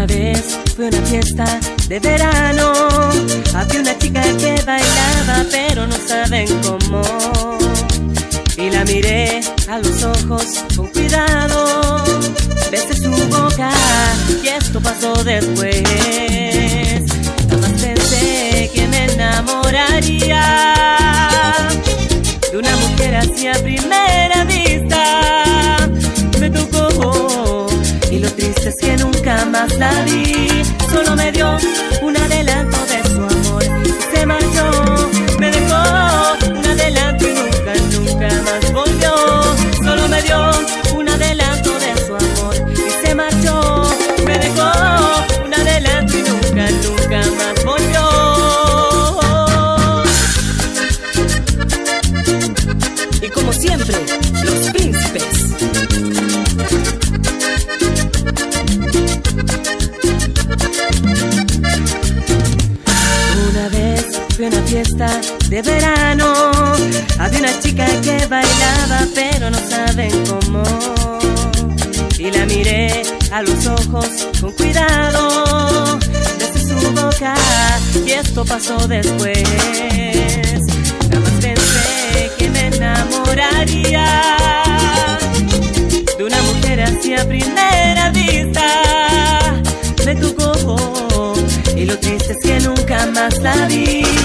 Una vez fue una fiesta de verano, había una chica que bailaba pero no saben cómo. Y la miré a los ojos con cuidado, besé su boca y esto pasó después. Jamás pensé que me enamoraría de una mujer así a primera vista. Me tocó y lo triste es que nunca más la vi. Solo me dio un adelanto de su amor y se marchó. Me dejó un adelanto y nunca más volvió. Solo me dio un adelanto de su amor y se marchó. Me dejó un adelanto y nunca más volvió. Y como siempre, los príncipes. Una vez fue una fiesta de verano, había una chica que bailaba pero no saben cómo. Y la miré a los ojos con cuidado, besé su boca y esto pasó después. Jamás pensé que me enamoraría de una mujer así a primera vista. Me tocó y lo triste es que nunca más la vi.